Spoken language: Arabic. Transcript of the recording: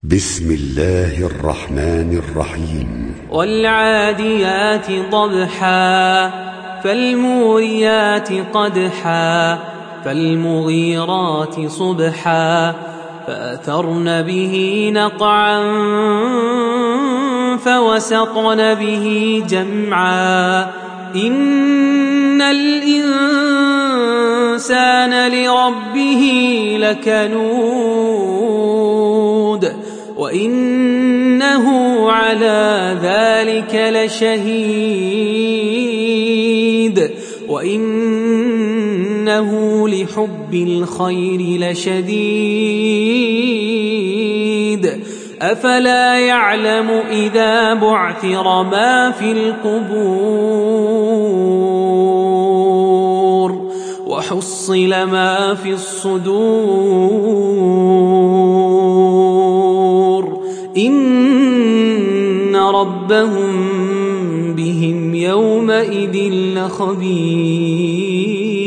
بسم الله الرحمن الرحيم والعاديات ضبحا فالموريات قدحا فالمغيرات صبحا فأثرن به نقعا فوسطن به جمعا إن الإنسان لربه لكنود وإنه على ذلك لشهيد وإنه لحب الخير لشديد أفلا يعلم إذا بعثر ما في القبور وحصل ما في الصدور إن ربهم بهم يومئذ لخبير.